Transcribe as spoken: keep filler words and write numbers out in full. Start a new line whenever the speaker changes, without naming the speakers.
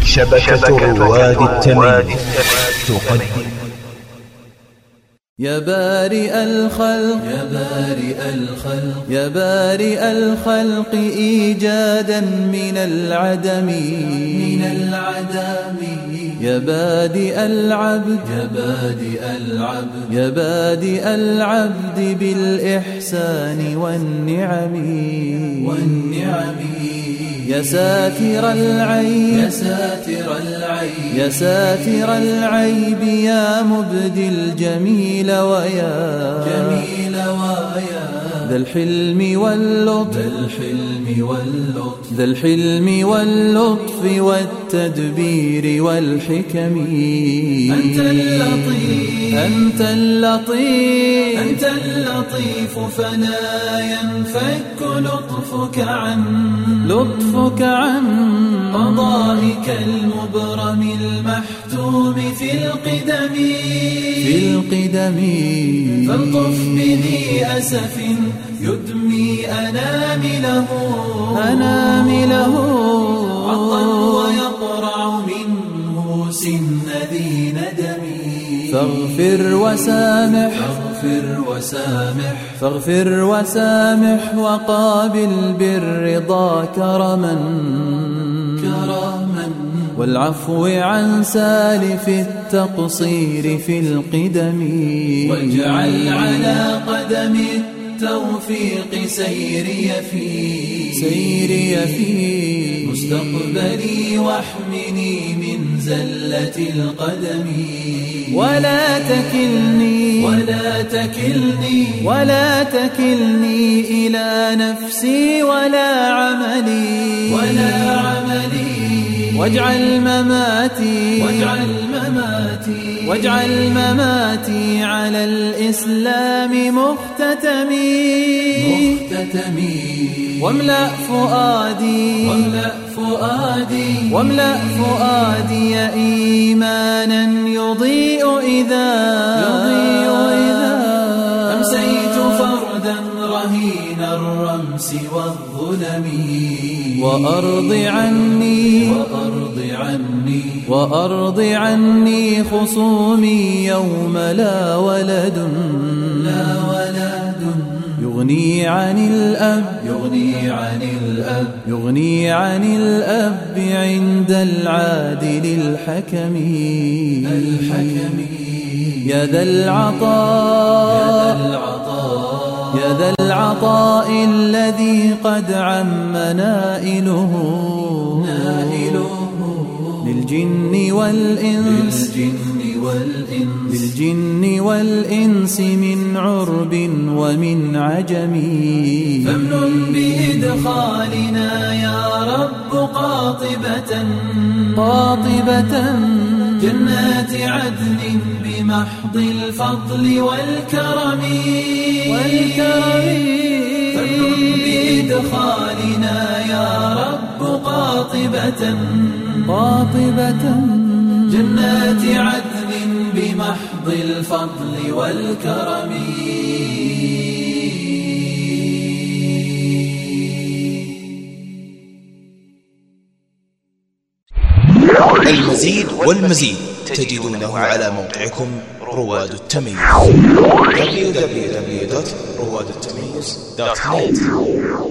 شبكة رواد التمييز تقدم
يا بارئ الخلق يا بارئ الخلق يا بارئ الخلق إيجادا من العدم من العدم يا بادئ العبد يا بادئ العبد يا بادئ العبد بالإحسان والنعم والنعم يا ساتر العيب يا ساتر العيب يا ساتر العيب يا مبدي الجميل ويا جميل ويا ذا الحلم واللطف ذا الحلم واللطف ذا الحلم واللطف والتدبير والحكم أنت اللطيف أنت اللطيف أنت اللطيف فلا ينفك لطفك عن لطفك عن قضائك المبرم المحتوم في القدم في القدم فالطف بذي أسف يدمي أنامله أنامله عطا ويقرع منه سن ذي ندم فاغفر وسامح فاغفر وسامح فاغفر وسامح وقابل بالرضا كرما كرما والعفو عن سالف التقصير في القدم واجعل على قدم التوفيق سيري في سيري في مستقبلي واحمني من زلة القدم ولا تكلني ولا تكلني ولا تكلني إلى نفسي ولا عملي ولا عملي واجعل مماتي واجعل مماتي واجعل مماتي على الإسلام مختتمي مختتمي واملأ فؤادي واملأ فؤادي واملأ فؤادي إيمانا يضيء إذا يضيء إذا أمسيت فردا رهين الرمس والظلم وأرض عني وأرض عني وأرض عني خصومي يوم لا ولد لا ولد يغني عن الأب يغني عن الأب يغني عن الأب عند العادل الحكم الحكم يا ذا العطاء يا ذا العطاء الذي قد عم نائله نائله للجن والإنس للجن والإنس للجن والإنس من عرب ومن عجم فامنن بإدخالنا يا رب قاطبة قاطبة جنات عدن بمحض الفضل والكرم والكرم فامنن بإدخالنا يا رب قاطبة قاطبة جنات عدن بمحض الفضل والكرم
المزيد والمزيد تجدونه على موقعكم رواد التمييز دبليو دبليو دبليو دوت رواد التمييز دوت نت.